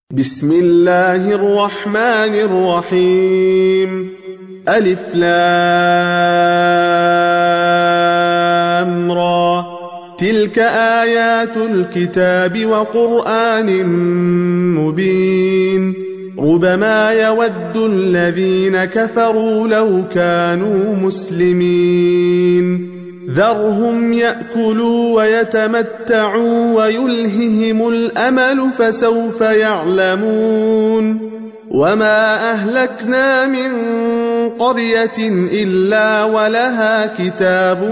بسم الله الرحمن الرحيم. ألف لام را. تلك آيات الكتاب وقرآن مبين. ربما يود الذين كفروا لو كانوا مسلمين. ذرهم يأكلوا ويتمتعوا ويلههم الأمل فسوف يعلمون. وما أهلكنا من قرية إلا ولها كتاب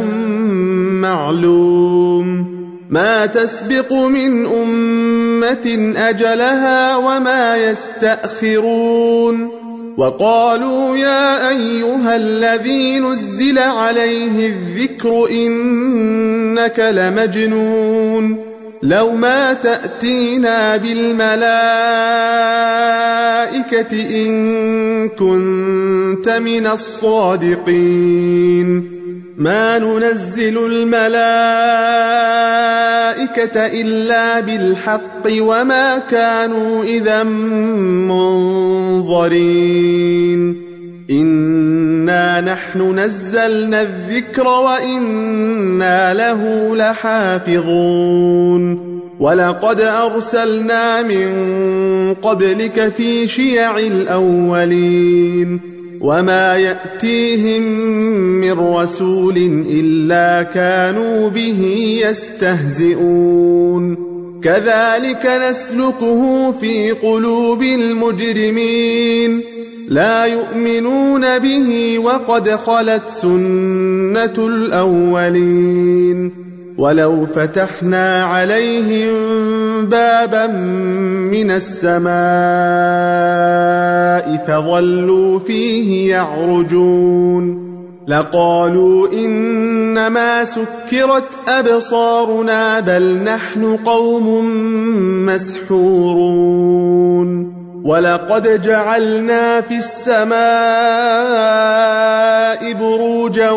معلوم. ما تسبق من أمة أجلها وما يستأخرون. وقالوا يا أيها الذي نزل عليه الذكر إنك لمجنون. لو ما تأتينا بالملائكة إن كنت من الصادقين. ما ننزل الملائكة إلا بالحق وما كانوا إذا منظرين. إنا نحن نزلنا الذكر وإنا له لحافظون. ولقد أرسلنا من قبلك في شيع الأولين. وما يأتيهم من رسول إلا كانوا به يستهزئون. كذلك نسلكه في قلوب المجرمين. لا يؤمنون به وقد خلت سنة الأولين. ولو فتحنا عليهم بابا من السماء فظلوا فيه يعرجون لقالوا إنما سكرت أبصارنا بل نحن قوم مسحورون. ولقد جعلنا في السماء بروجا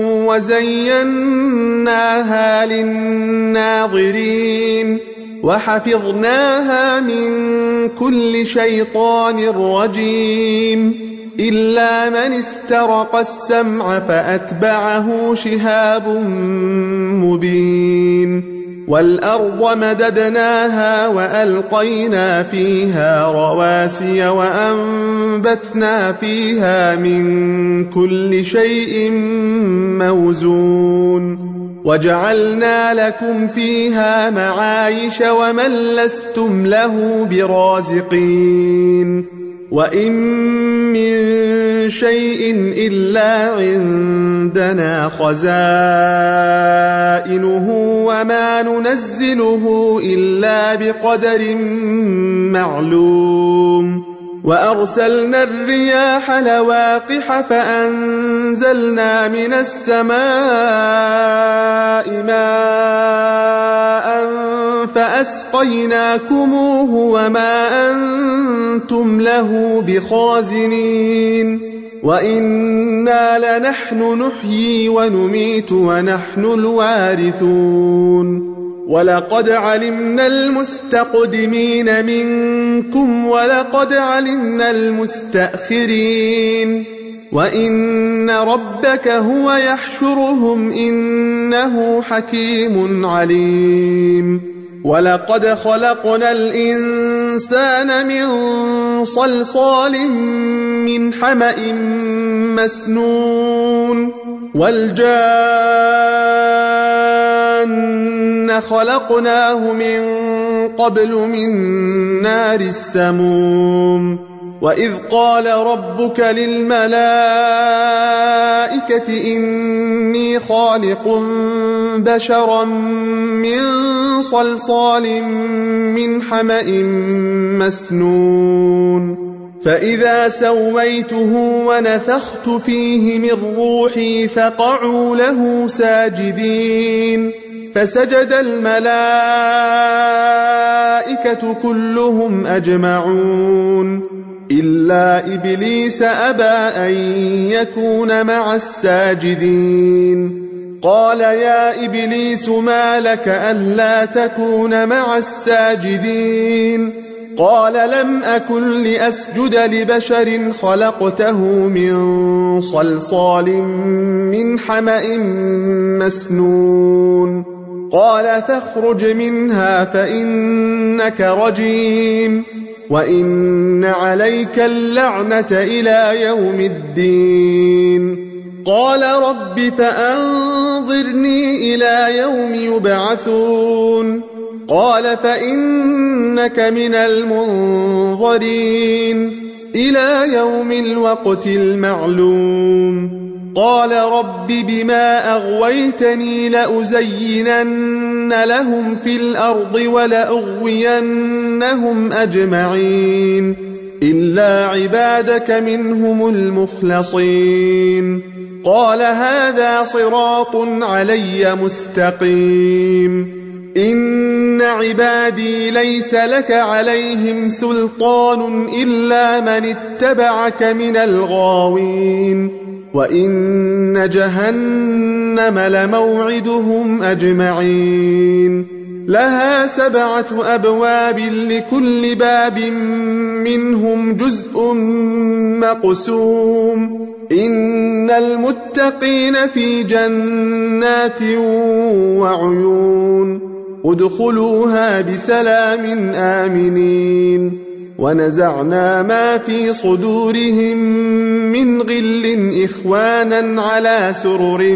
وزيناها للناظرين وحفظناها من كل شيطان رجيم إلا من استرق السمع فأتبعه شهاب مبين. والأرض مددناها وألقينا فيها رواسي وأنبتنا فيها من كل شيء موزون. وجعلنا لكم فيها معايش ومن لستم له برازقين. وإن من شيء إلا عندنا خزائنه وما ننزله إلا بقدر معلوم. وأرسلنا الرياح لواقح فأنزلنا من السماء ماء فأسقيناكموه وما أنتم له بخازنين. وإنا لنحن نحيي ونميت ونحن الوارثون. ولقد علمنا المستقدمين منكم ولقد علمنا المستأخرين. وإن ربك هو يحشرهم إنه حكيم عليم. ولقد خلقنا الإنسان من صلصال من حمأ مسنون. والجان خلقناه من قبل من نار السموم. وإذ قال ربك للملائكة إني خالق بشرا من صلصال من حمأ مسنون. فإذا سويته ونفخت فيه من روحي فقعوا له ساجدين. فسجد الملائكة كلهم أجمعون إلا إبليس أبى أن يكون مع الساجدين. قال يا إبليس ما لك ألا تكون مع الساجدين قال لم أكن لأسجد لبشر خلقته من صلصال من حمأ مسنون قال فاخرج منها فإنك رجيم وإن عليك اللعنة إلى يوم الدين قال رب فأنظرني إلى يوم يبعثون قال فإنك من المنظرين إلى يوم الوقت المعلوم قال رب بما أغويتني لأزينن لهم في الأرض ولأغوينهم أجمعين إلا عبادك منهم المخلصين قال هذا صراط علي مستقيم إن عبادي ليس لك عليهم سلطان إلا من اتبعك من الغاوين وإن جهنم لموعدهم أجمعين لها 7 أبواب لكل باب منهم جزء مقسوم إن المتقين في جنات وعيون ادخلوها بسلام آمنين ونزعنا ما في صدورهم من غل إخوانا على سرر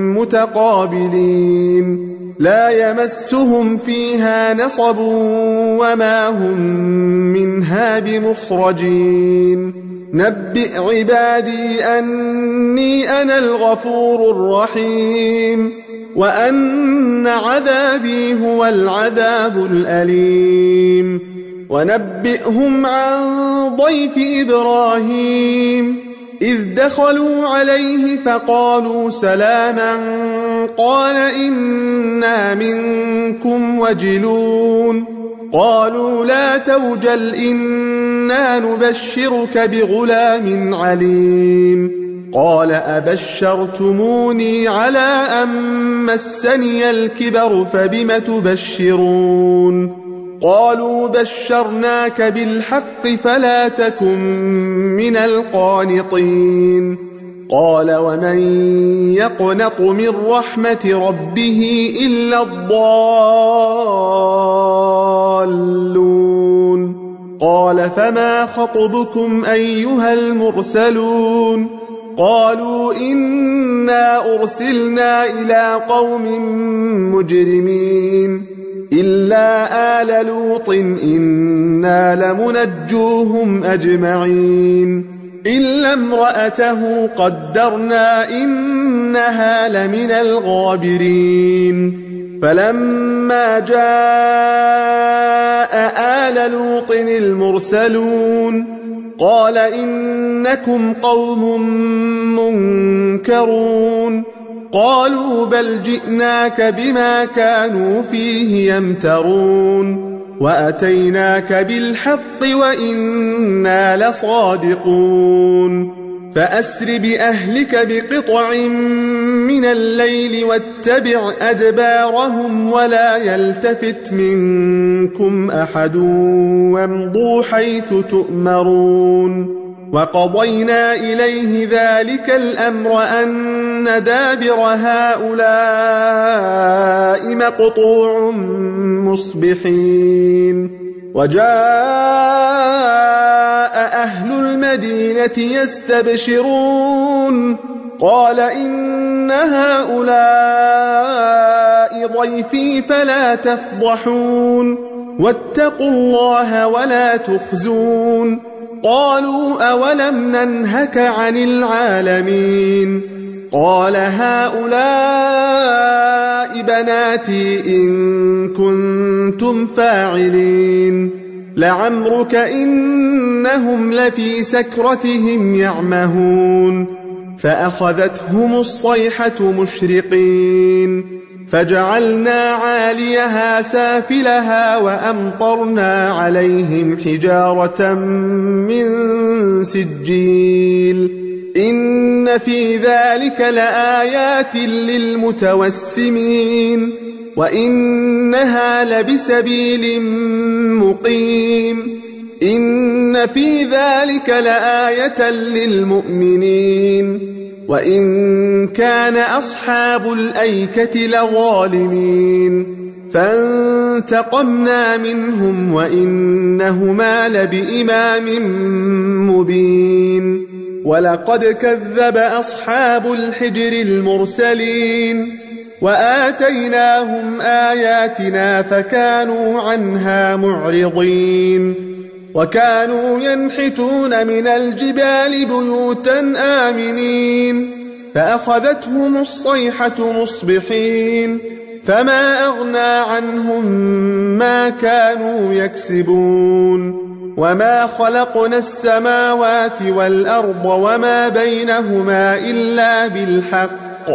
متقابلين لا يمسهم فيها نصب وما هم منها بمخرجين نبئ عبادي أني أنا الغفور الرحيم وأن عذابي هو العذاب الأليم ونبئهم عن ضيف إبراهيم إذ دخلوا عليه فقالوا سلاما قال إنا منكم وجلون قالوا لا توجل إنا نبشرك بغلام عليم قال أبشرتموني على أن مسني الكبر فبم تبشرون قالوا بشرناك بالحق فلا تكن من القانطين قال ومن يقنط من رحمة ربه إلا الضالون قال فما خطبكم أيها المرسلون قالوا إنا أرسلنا إلى قوم مجرمين إلا آل لوط إنا لمنجوهم أجمعين إلا امرأته قدرنا إنها لمن الغابرين فلما جاء آل لوط المرسلون قال إنكم قوم منكرون قالوا بل جئناك بما كانوا فيه يمترون وأتيناك بالحق وإنا لصادقون فأسر بأهلك بقطع من الليل واتبع أدبارهم ولا يلتفت منكم أحد وامضوا حيث تؤمرون وقضينا إليه ذلك الأمر أن دابر هؤلاء مقطوع مصبحين وجاء أهل المدينة يستبشرون قال إن هؤلاء ضيفي فلا تفضحون واتقوا الله ولا تخزون قالوا أولم ننهك عن العالمين قال هؤلاء بناتي إن كنتم فاعلين لعمرك إنهم لفي سكرتهم يعمهون فأخذتهم الصيحة مشرقين فجعلنا عاليها سافلها وأمطرنا عليهم حجارة من سجيل إن في ذلك لآيات للمتوسمين وإنها لبسبيل مقيم إن في ذلك لآية للمؤمنين وإن كان أصحاب الأيكة لظالمين فانتقمنا منهم وإنهما لبإمام مبين ولقد كذب أصحاب الحجر المرسلين وآتيناهم آياتنا فكانوا عنها معرضين وكانوا ينحتون من الجبال بيوتا آمنين فأخذتهم الصيحة مصبحين فما أغنى عنهم ما كانوا يكسبون وما خلقنا السماوات والأرض وما بينهما إلا بالحق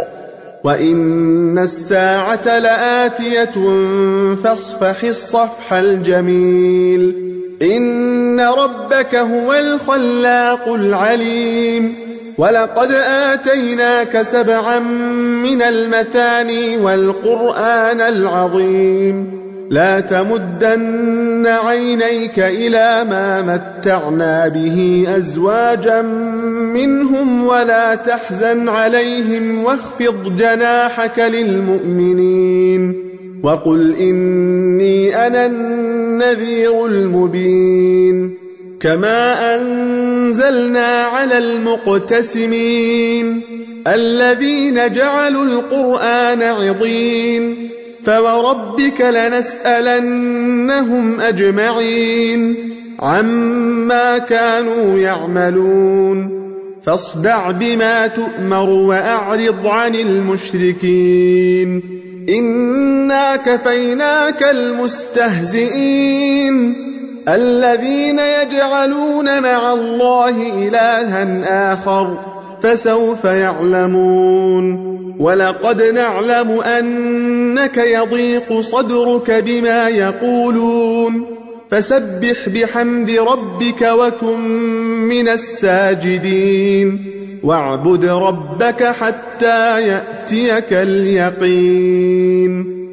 وإن الساعة لآتية فاصفح الصفح الجميل إن ربك هو الخلاق العليم ولقد آتيناك 7 من المثاني والقرآن العظيم لا تمدن عينيك إلى ما متعنا به أزواجا منهم ولا تحزن عليهم واخفض جناحك للمؤمنين وقل إني أنا النذير المبين كما أنزلنا على المقتسمين الذين جعلوا القرآن عضين فوربك لنسألنهم أجمعين عما كانوا يعملون فاصدع بما تؤمر وأعرض عن المشركين إنا كفيناك المستهزئين الذين يجعلون مع الله إلها آخر فسوف يعلمون ولقد نعلم أنك يضيق صدرك بما يقولون فسبح بحمد ربك وكن من الساجدين واعبد ربك حتى يأتيك اليقين